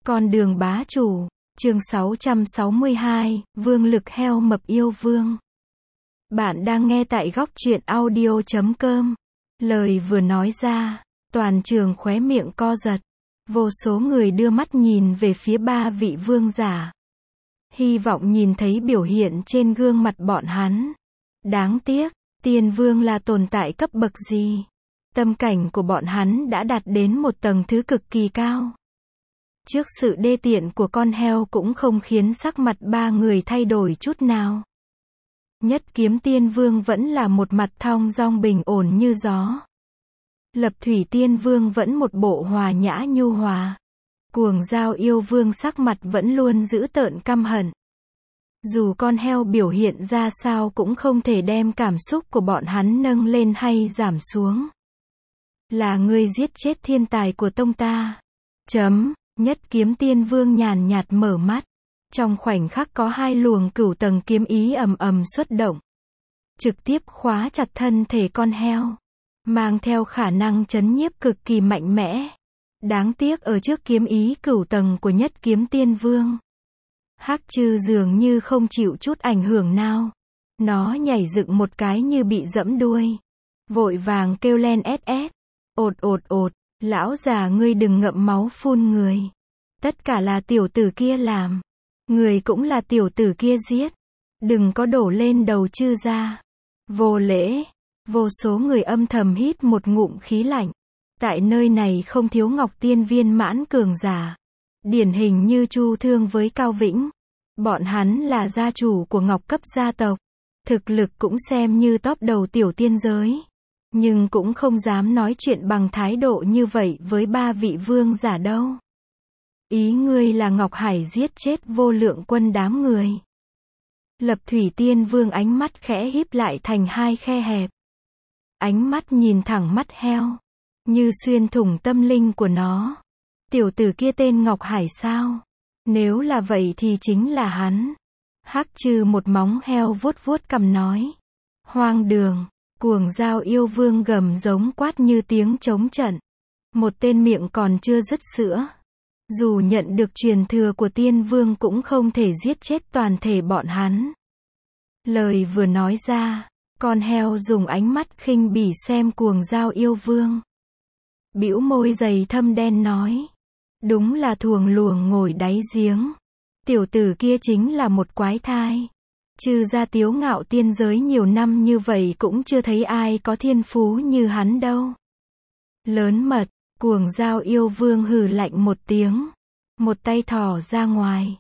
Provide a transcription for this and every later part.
Con đường bá chủ, chương 662, Vương lực heo mập yêu vương. Bạn đang nghe tại góc truyện audio.com. Lời vừa nói ra, toàn trường khóe miệng co giật. Vô số người đưa mắt nhìn về phía ba vị vương giả. Hy vọng nhìn thấy biểu hiện trên gương mặt bọn hắn. Đáng tiếc, tiên vương là tồn tại cấp bậc gì? Tâm cảnh của bọn hắn đã đạt đến một tầng thứ cực kỳ cao. Trước sự đê tiện của con heo cũng không khiến sắc mặt ba người thay đổi chút nào. Nhất kiếm tiên vương vẫn là một mặt thong dong bình ổn như gió. Lập thủy tiên vương vẫn một bộ hòa nhã nhu hòa. Cuồng dao yêu vương sắc mặt vẫn luôn dữ tợn căm hận. Dù con heo biểu hiện ra sao cũng không thể đem cảm xúc của bọn hắn nâng lên hay giảm xuống. Là ngươi giết chết thiên tài của tông ta. Nhất kiếm tiên vương nhàn nhạt mở mắt. Trong khoảnh khắc có hai luồng cửu tầng kiếm ý ầm ầm xuất động. Trực tiếp khóa chặt thân thể con heo. Mang theo khả năng chấn nhiếp cực kỳ mạnh mẽ. Đáng tiếc ở trước kiếm ý cửu tầng của nhất kiếm tiên vương. Hắc Trư dường như không chịu chút ảnh hưởng nào. Nó nhảy dựng một cái như bị giẫm đuôi. Vội vàng kêu lên ét. Ột, lão già ngươi đừng ngậm máu phun người. Tất cả là tiểu tử kia làm. Người cũng là tiểu tử kia giết. Đừng có đổ lên đầu Trư gia. Vô lễ. Vô số người âm thầm hít một ngụm khí lạnh. Tại nơi này không thiếu Ngọc Tiên viên mãn cường giả. Điển hình như Chu Thương với Cao Vĩnh. Bọn hắn là gia chủ của Ngọc cấp gia tộc. Thực lực cũng xem như top đầu tiểu tiên giới. Nhưng cũng không dám nói chuyện bằng thái độ như vậy với ba vị vương giả đâu. Ý ngươi là Ngọc Hải giết chết vô lượng quân đám người. Lập thủy tiên vương ánh mắt khẽ híp lại thành hai khe hẹp. Ánh mắt nhìn thẳng mắt heo. Như xuyên thủng tâm linh của nó. Tiểu tử kia tên Ngọc Hải sao? Nếu là vậy thì chính là hắn. Hắc Trư một móng heo vuốt vuốt cằm nói. Hoang đường. Cuồng dao yêu vương gầm giống quát như tiếng trống trận. Một tên miệng còn chưa dứt sữa. Dù nhận được truyền thừa của tiên vương cũng không thể giết chết toàn thể bọn hắn. Lời vừa nói ra, con heo dùng ánh mắt khinh bỉ xem cuồng dao yêu vương. Bĩu môi dày thâm đen nói. Đúng là thuồng luồng ngồi đáy giếng. Tiểu tử kia chính là một quái thai. Trừ ra tiếu ngạo tiên giới nhiều năm như vậy cũng chưa thấy ai có thiên phú như hắn đâu. Lớn mật, cuồng dao yêu vương hừ lạnh một tiếng. Một tay thò ra ngoài.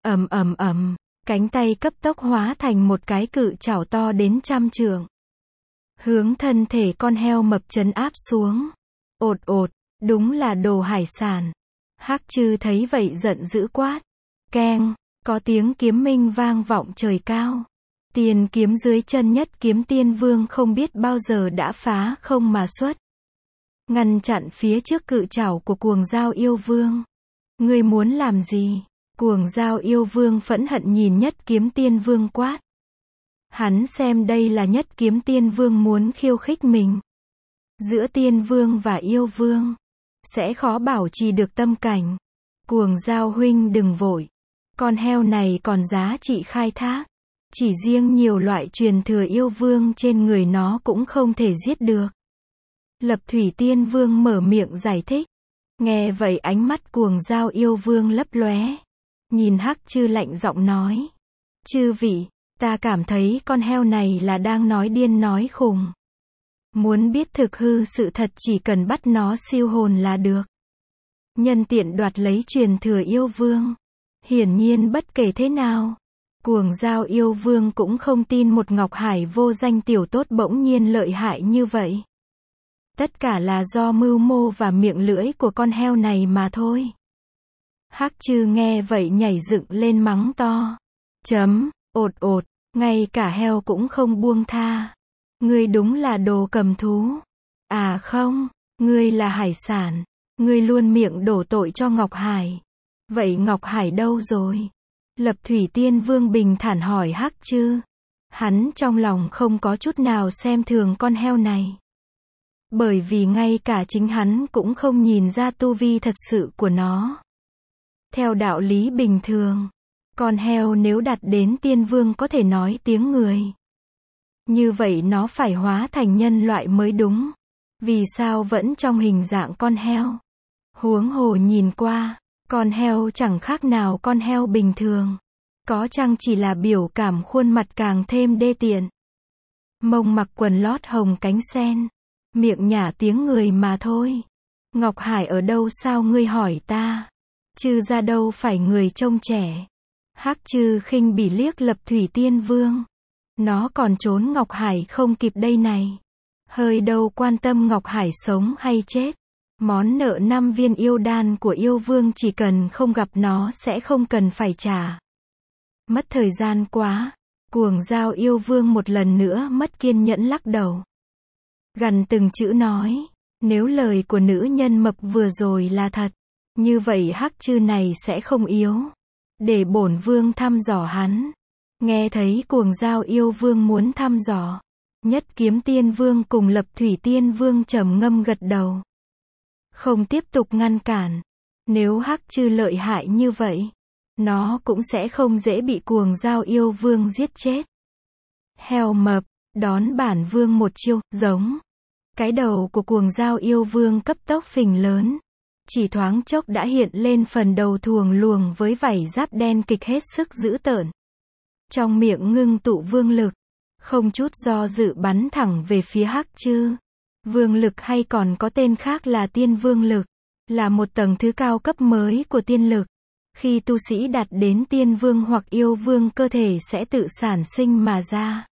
Ầm, cánh tay cấp tốc hóa thành một cái cự chảo to đến 100 trượng. Hướng thân thể con heo mập trấn áp xuống. Ột, đúng là đồ hải sản. Hắc Trư thấy vậy giận dữ quát. Keng, có tiếng kiếm minh vang vọng trời cao. Tiền kiếm dưới chân nhất kiếm tiên vương không biết bao giờ đã phá không mà xuất. Ngăn chặn phía trước cự chảo của cuồng dao yêu vương. Ngươi muốn làm gì? Cuồng dao yêu vương phẫn hận nhìn nhất kiếm tiên vương quát. Hắn xem đây là nhất kiếm tiên vương muốn khiêu khích mình. Giữa tiên vương và yêu vương sẽ khó bảo trì được tâm cảnh. Cuồng dao huynh đừng vội. Con heo này còn giá trị khai thác. Chỉ riêng nhiều loại truyền thừa yêu vương trên người nó cũng không thể giết được. Lập thủy tiên vương mở miệng giải thích. Nghe vậy ánh mắt cuồng dao yêu vương lấp lóe. Nhìn Hắc Trư lạnh giọng nói. Chư vị, ta cảm thấy con heo này là đang nói điên nói khùng. Muốn biết thực hư sự thật chỉ cần bắt nó siêu hồn là được. Nhân tiện đoạt lấy truyền thừa yêu vương. Hiển nhiên bất kể thế nào. Cuồng dao yêu vương cũng không tin một Ngọc Hải vô danh tiểu tốt bỗng nhiên lợi hại như vậy. Tất cả là do mưu mô và miệng lưỡi của con heo này mà thôi. Hắc Trư nghe vậy nhảy dựng lên mắng to. Ột, ngay cả heo cũng không buông tha. Ngươi đúng là đồ cầm thú. À không, ngươi là hải sản. Ngươi luôn miệng đổ tội cho Ngọc Hải. Vậy Ngọc Hải đâu rồi? Lập thủy tiên vương bình thản hỏi Hắc Trư. Hắn trong lòng không có chút nào xem thường con heo này. Bởi vì ngay cả chính hắn cũng không nhìn ra tu vi thật sự của nó. Theo đạo lý bình thường, con heo nếu đạt đến tiên vương có thể nói tiếng người. Như vậy nó phải hóa thành nhân loại mới đúng. Vì sao vẫn trong hình dạng con heo? Huống hồ nhìn qua, con heo chẳng khác nào con heo bình thường. Có chăng chỉ là biểu cảm khuôn mặt càng thêm đê tiện. Mông mặc quần lót hồng cánh sen, miệng nhả tiếng người mà thôi. Ngọc Hải ở đâu sao ngươi hỏi ta? Chư ra đâu phải người trông trẻ. Hắc Chư khinh bỉ liếc Lập Thủy Tiên Vương. Nó còn trốn Ngọc Hải không kịp đây này. Hơi đâu quan tâm Ngọc Hải sống hay chết. Món nợ 5 viên yêu đan của yêu vương chỉ cần không gặp nó sẽ không cần phải trả. Mất thời gian quá. Cuồng Dao yêu vương một lần nữa mất kiên nhẫn lắc đầu. Gằn từng chữ nói. Nếu lời của nữ nhân mập vừa rồi là thật, như vậy Hắc Chư này sẽ không yếu. Để bổn vương thăm dò hắn. Nghe thấy Cuồng Dao yêu vương muốn thăm dò. Nhất Kiếm Tiên Vương cùng Lập Thủy Tiên Vương trầm ngâm gật đầu. Không tiếp tục ngăn cản. Nếu Hắc Chư lợi hại như vậy, nó cũng sẽ không dễ bị Cuồng Dao yêu vương giết chết. Heo mập, đón bản vương một chiêu, giống. Cái đầu của Cuồng Dao yêu vương cấp tốc phình lớn. Chỉ thoáng chốc đã hiện lên phần đầu thuồng luồng với vảy giáp đen kịch hết sức dữ tợn. Trong miệng ngưng tụ vương lực, không chút do dự bắn thẳng về phía Hắc Chư. Vương lực hay còn có tên khác là tiên vương lực, là một tầng thứ cao cấp mới của tiên lực. Khi tu sĩ đạt đến tiên vương hoặc yêu vương cơ thể sẽ tự sản sinh mà ra.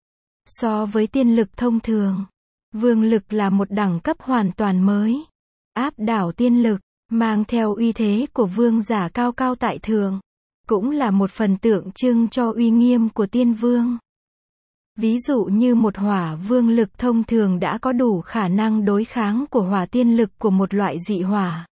So với tiên lực thông thường, vương lực là một đẳng cấp hoàn toàn mới. Áp đảo tiên lực, mang theo uy thế của vương giả cao cao tại thượng. Cũng là một phần tượng trưng cho uy nghiêm của tiên vương. Ví dụ như một hỏa vương lực thông thường đã có đủ khả năng đối kháng của hỏa tiên lực của một loại dị hỏa.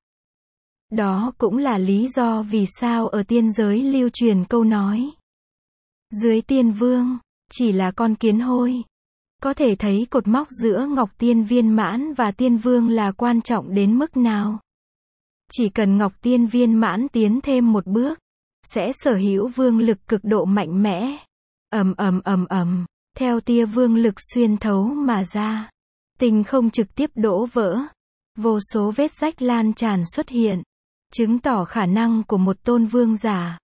Đó cũng là lý do vì sao ở tiên giới lưu truyền câu nói. Dưới tiên vương, chỉ là con kiến hôi. Có thể thấy cột mốc giữa Ngọc Tiên viên mãn và tiên vương là quan trọng đến mức nào. Chỉ cần Ngọc Tiên viên mãn tiến thêm một bước, sẽ sở hữu vương lực cực độ mạnh mẽ. Theo tia vương lực xuyên thấu mà ra. Tinh không trực tiếp đổ vỡ. Vô số vết rách lan tràn xuất hiện. Chứng tỏ khả năng của một tôn vương giả.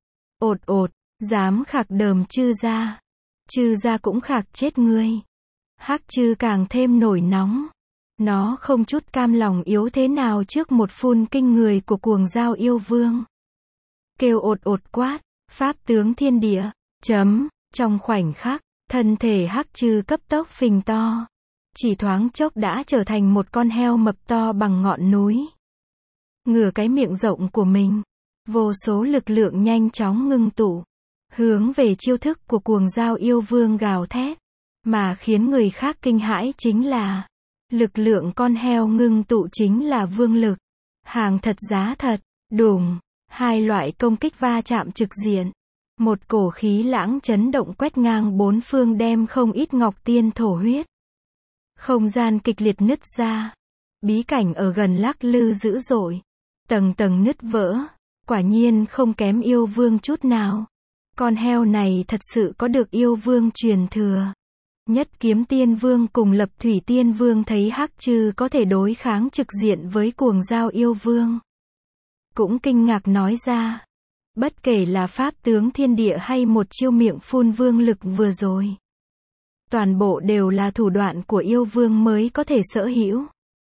Dám khạc đờm Chư gia. Chư gia cũng khạc chết ngươi. Hắc Chư càng thêm nổi nóng. Nó không chút cam lòng yếu thế nào trước một phun kinh người của Cuồng Dao yêu vương. Kêu quát, pháp tướng thiên địa, trong khoảnh khắc, thân thể Hắc Chư cấp tốc phình to. Chỉ thoáng chốc đã trở thành một con heo mập to bằng ngọn núi. Ngửa cái miệng rộng của mình, vô số lực lượng nhanh chóng ngưng tụ, hướng về chiêu thức của Cuồng Dao yêu vương gào thét. Mà khiến người khác kinh hãi chính là, lực lượng con heo ngưng tụ chính là vương lực. Hàng thật giá thật, đùng, hai loại công kích va chạm trực diện. Một cổ khí lãng chấn động quét ngang bốn phương đem không ít Ngọc Tiên thổ huyết. Không gian kịch liệt nứt ra. Bí cảnh ở gần lắc lư dữ dội. Tầng tầng nứt vỡ. Quả nhiên không kém yêu vương chút nào. Con heo này thật sự có được yêu vương truyền thừa. Nhất Kiếm Tiên Vương cùng Lập Thủy Tiên Vương thấy Hắc Chư có thể đối kháng trực diện với Cuồng Dao yêu vương. Cũng kinh ngạc nói ra. Bất kể là pháp tướng thiên địa hay một chiêu miệng phun vương lực vừa rồi. Toàn bộ đều là thủ đoạn của yêu vương mới có thể sở hữu.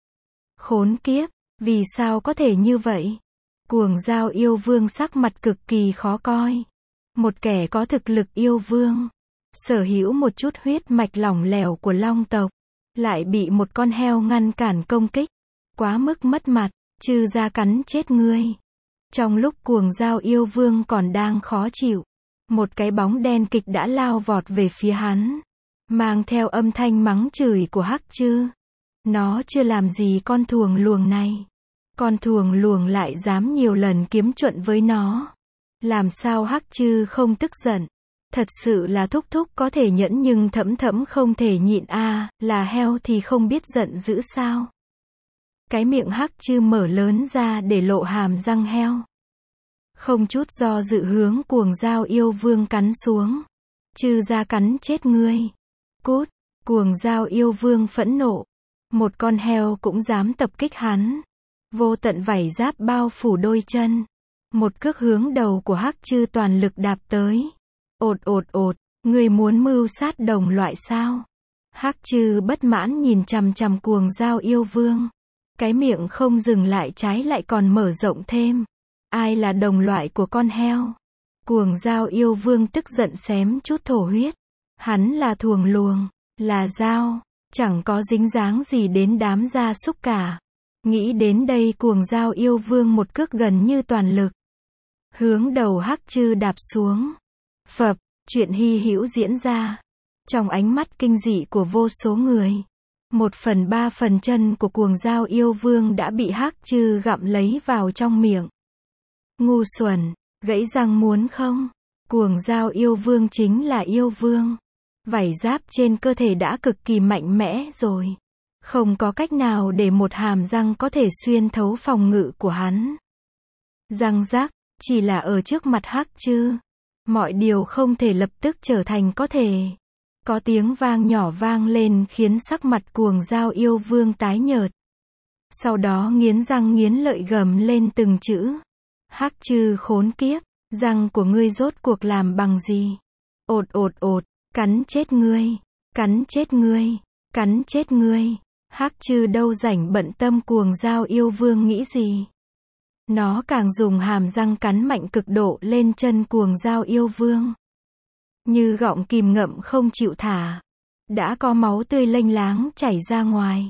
Khốn kiếp, vì sao có thể như vậy? Cuồng Dao yêu vương sắc mặt cực kỳ khó coi. Một kẻ có thực lực yêu vương, sở hữu một chút huyết mạch lỏng lẻo của long tộc, lại bị một con heo ngăn cản công kích. Quá mức mất mặt, Chư gia cắn chết ngươi. Trong lúc Cuồng Dao yêu vương còn đang khó chịu, một cái bóng đen kịch đã lao vọt về phía hắn, mang theo âm thanh mắng chửi của Hắc Chư. Nó chưa làm gì con thuồng luồng này. Con thuồng luồng lại dám nhiều lần kiếm chuyện với nó. Làm sao Hắc Chư không tức giận? Thật sự là thúc thúc có thể nhẫn nhưng thẫm thẫm không thể nhịn a, là heo thì không biết giận dữ sao? Cái miệng Hắc Chư mở lớn ra để lộ hàm răng heo. Không chút do dự hướng Cuồng Dao Yêu Vương cắn xuống. Chư gia cắn chết ngươi. Cút. Cuồng Dao Yêu Vương phẫn nộ. Một con heo cũng dám tập kích hắn. Vô tận vảy giáp bao phủ đôi chân. Một cước hướng đầu của Hắc Chư toàn lực đạp tới. Ột ột ột, ngươi muốn mưu sát đồng loại sao? Hắc Chư bất mãn nhìn chằm chằm Cuồng Dao Yêu Vương. Cái miệng không dừng lại, trái lại còn mở rộng thêm. Ai là đồng loại của con heo? Cuồng Dao Yêu Vương tức giận xém chút thổ huyết. Hắn là thuồng luồng, là dao, chẳng có dính dáng gì đến đám gia súc cả. Nghĩ đến đây, Cuồng Dao Yêu Vương một cước gần như toàn lực hướng đầu Hắc Chư đạp xuống. Phập, chuyện hy hữu diễn ra. Trong ánh mắt kinh dị của vô số người, 1/3 phần chân của Cuồng Dao Yêu Vương đã bị Hắc Chư gặm lấy vào trong miệng. Ngu xuẩn, gãy răng muốn không? Cuồng Dao Yêu Vương chính là yêu vương. Vảy giáp trên cơ thể đã cực kỳ mạnh mẽ rồi. Không có cách nào để một hàm răng có thể xuyên thấu phòng ngự của hắn. Răng rắc, chỉ là ở trước mặt Hắc Chư, mọi điều không thể lập tức trở thành có thể. Có tiếng vang nhỏ vang lên khiến sắc mặt Cuồng Dao Yêu Vương tái nhợt. Sau đó nghiến răng nghiến lợi gầm lên từng chữ. Hắc Chư khốn kiếp, răng của ngươi rốt cuộc làm bằng gì? Ột ột ột, cắn chết ngươi, cắn chết ngươi, cắn chết ngươi. Hắc Chư đâu rảnh bận tâm Cuồng Dao Yêu Vương nghĩ gì. Nó càng dùng hàm răng cắn mạnh cực độ lên chân Cuồng Dao Yêu Vương. Như gọng kìm ngậm không chịu thả. Đã có máu tươi lênh láng chảy ra ngoài.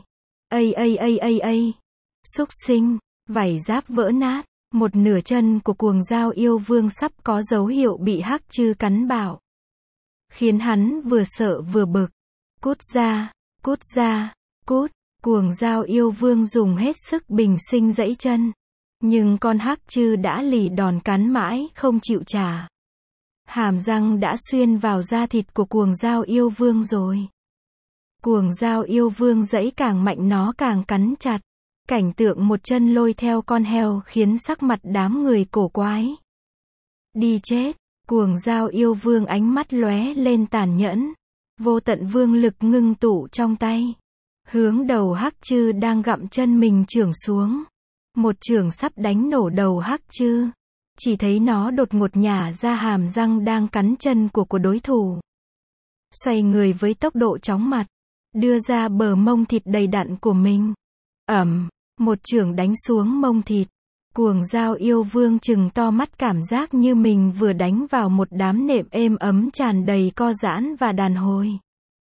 Súc sinh, vảy giáp vỡ nát. Một nửa chân của Cuồng Dao Yêu Vương sắp có dấu hiệu bị Hắc Chư cắn bạo. Khiến hắn vừa sợ vừa bực. Cút ra, cút ra, cút. Cuồng Dao Yêu Vương dùng hết sức bình sinh giãy chân. Nhưng con Hắc Chư đã lì đòn cắn mãi không chịu trả. Hàm răng đã xuyên vào da thịt của Cuồng Dao Yêu Vương rồi. Cuồng Dao Yêu Vương giãy càng mạnh nó càng cắn chặt. Cảnh tượng một chân lôi theo con heo khiến sắc mặt đám người cổ quái. Đi chết. Cuồng Dao Yêu Vương ánh mắt lóe lên tàn nhẫn. Vô tận vương lực ngưng tụ trong tay. Hướng đầu Hắc Chư đang gặm chân mình chưởng xuống. Một chưởng sắp đánh nổ đầu Hắc Chư. Chỉ thấy nó đột ngột nhả ra hàm răng đang cắn chân của đối thủ. Xoay người với tốc độ chóng mặt. Đưa ra bờ mông thịt đầy đặn của mình. Một chưởng đánh xuống mông thịt. Cuồng Dao Yêu Vương trừng to mắt cảm giác như mình vừa đánh vào một đám nệm êm ấm tràn đầy co giãn và đàn hồi.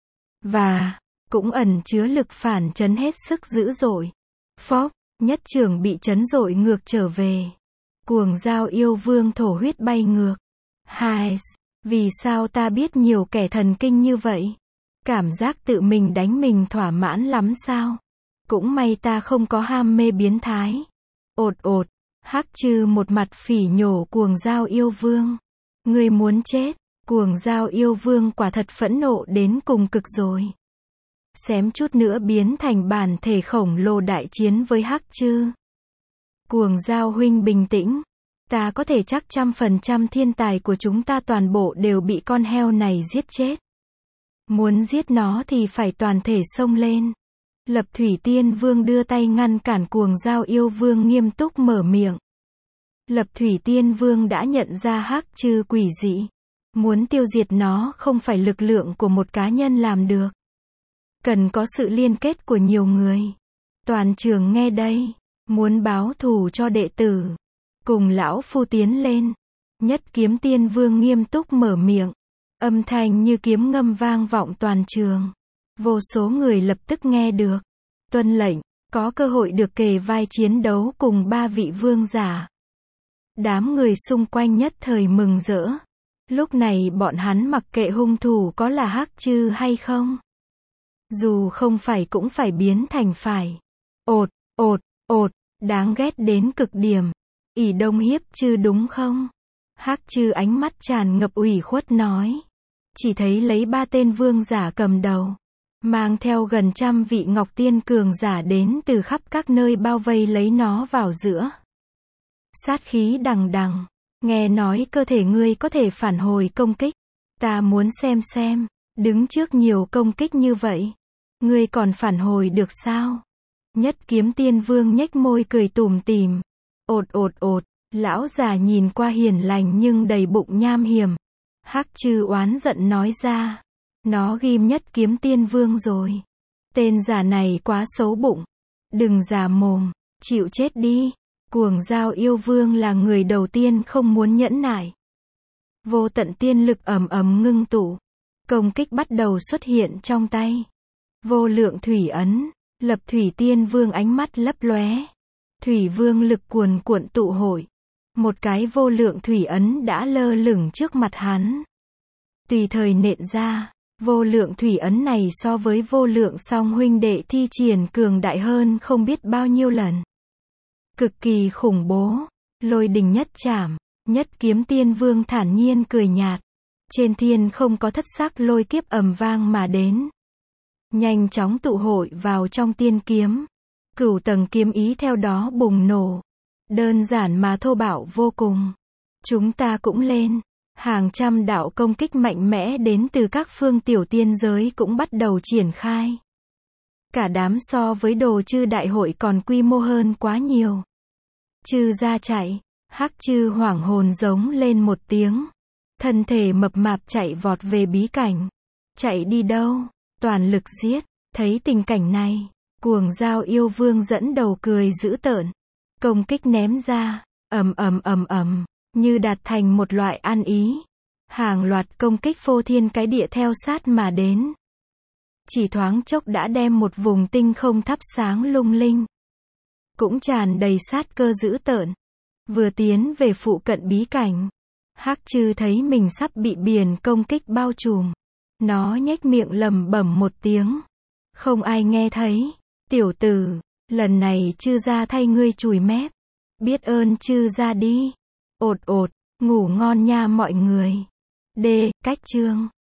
Và cũng ẩn chứa lực phản chấn hết sức dữ dội. Phốc, nhất chưởng bị chấn dội ngược trở về. Cuồng Dao Yêu Vương thổ huyết bay ngược. Hais, vì sao ta biết nhiều kẻ thần kinh như vậy? Cảm giác tự mình đánh mình thỏa mãn lắm sao? Cũng may ta không có ham mê biến thái. Ột ột, Hắc Chư một mặt phỉ nhổ Cuồng Dao Yêu Vương. Ngươi muốn chết. Cuồng Dao Yêu Vương quả thật phẫn nộ đến cùng cực rồi. Xém chút nữa biến thành bản thể khổng lồ đại chiến với Hắc Chư. Cuồng Dao huynh bình tĩnh. Ta có thể chắc 100% thiên tài của chúng ta toàn bộ đều bị con heo này giết chết. Muốn giết nó thì phải toàn thể xông lên. Lập Thủy Tiên Vương đưa tay ngăn cản Cuồng Dao Yêu Vương nghiêm túc mở miệng. Lập Thủy Tiên Vương đã nhận ra Hắc Chư quỷ dị. Muốn tiêu diệt nó không phải lực lượng của một cá nhân làm được. Cần có sự liên kết của nhiều người. Toàn trường nghe đây. Muốn báo thù cho đệ tử. Cùng lão phu tiến lên. Nhất Kiếm Tiên Vương nghiêm túc mở miệng. Âm thanh như kiếm ngâm vang vọng toàn trường. Vô số người lập tức nghe được. Tuân lệnh, có cơ hội được kề vai chiến đấu cùng 3 vị vương giả. Đám người xung quanh nhất thời mừng rỡ. Lúc này bọn hắn mặc kệ hung thủ có là Hắc Chư hay không. Dù không phải cũng phải biến thành phải. Ột, ột, ột, đáng ghét đến cực điểm. ỷ đông hiếp Chư đúng không? Hắc Chư ánh mắt tràn ngập ủy khuất nói. Chỉ thấy lấy 3 tên vương giả cầm đầu. Mang theo gần 100 vị Ngọc Tiên cường giả đến từ khắp các nơi bao vây lấy nó vào giữa. Sát khí đằng đằng. Nghe nói cơ thể ngươi có thể phản hồi công kích. Ta muốn xem, đứng trước nhiều công kích như vậy, ngươi còn phản hồi được sao? Nhất Kiếm Tiên Vương nhếch môi cười tủm tỉm. Ột, lão già nhìn qua hiền lành nhưng đầy bụng nham hiểm. Hắc Trư oán giận nói ra. Nó ghim Nhất Kiếm Tiên Vương rồi. Tên già này quá xấu bụng. Đừng già mồm, chịu chết đi. Cuồng Dao Yêu Vương là người đầu tiên không muốn nhẫn nại. Vô tận tiên lực ầm ầm ngưng tụ. Công kích bắt đầu xuất hiện trong tay. Vô lượng thủy ấn. Lập Thủy Tiên Vương ánh mắt lấp lóe. Thủy Vương lực cuồn cuộn tụ hội. Một cái vô lượng thủy ấn đã lơ lửng trước mặt hắn. Tùy thời nện ra. Vô lượng thủy ấn này so với vô lượng song huynh đệ thi triển cường đại hơn không biết bao nhiêu lần. Cực kỳ khủng bố. Lôi đình nhất trảm. Nhất Kiếm Tiên Vương thản nhiên cười nhạt. Trên thiên không có thất sắc lôi kiếp ầm vang mà đến. Nhanh chóng tụ hội vào trong tiên kiếm. Cửu tầng kiếm ý theo đó bùng nổ. Đơn giản mà thô bạo vô cùng. Chúng ta cũng lên. Hàng trăm đạo công kích mạnh mẽ đến từ các phương tiểu tiên giới cũng bắt đầu triển khai. Cả đám so với Đồ Chư đại hội còn quy mô hơn quá nhiều. Chư ra chạy. Hắc Trư hoảng hồn giống lên một tiếng. Thân thể mập mạp chạy vọt về bí cảnh. Chạy đi đâu? Toàn lực giết. Thấy tình cảnh này, Cuồng Dao Yêu Vương dẫn đầu cười dữ tợn. Công kích ném ra, ầm, như đạt thành một loại ăn ý. Hàng loạt công kích phô thiên cái địa theo sát mà đến. Chỉ thoáng chốc đã đem một vùng tinh không thắp sáng lung linh. Cũng tràn đầy sát cơ dữ tợn. Vừa tiến về phụ cận bí cảnh, Hắc Trư thấy mình sắp bị biển công kích bao trùm. Nó nhếch miệng lẩm bẩm một tiếng. Không ai nghe thấy. Tiểu tử, lần này Chư gia thay ngươi chùi mép. Biết ơn Chư gia đi. Ột, ngủ ngon nha mọi người. Cách chương